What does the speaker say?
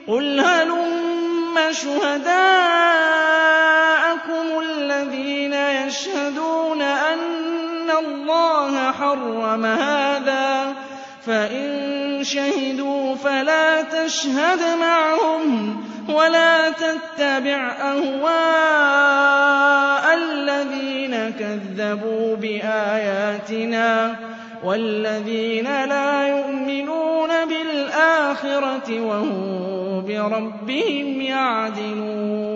قُلْ هَلُمَّ شُهَدَاءَكُمُ الَّذِينَ يَشْهَدُونَ أَنَّ اللَّهَ حَرَّمَ هَٰذَا ۖ فَإِن شَهِدُوا فَلَا تَشْهَدْ مَعَهُمْ وَلَا تَتَّبِعْ أَهْوَاءَ الَّذِينَ كَذَّبُوا بِآيَاتِنَا وَالَّذِينَ لَا يُؤْمِنُونَ بِالْآخِرَةِ وَهُم بِرَبِّهِمْ يَعْدِلُونَ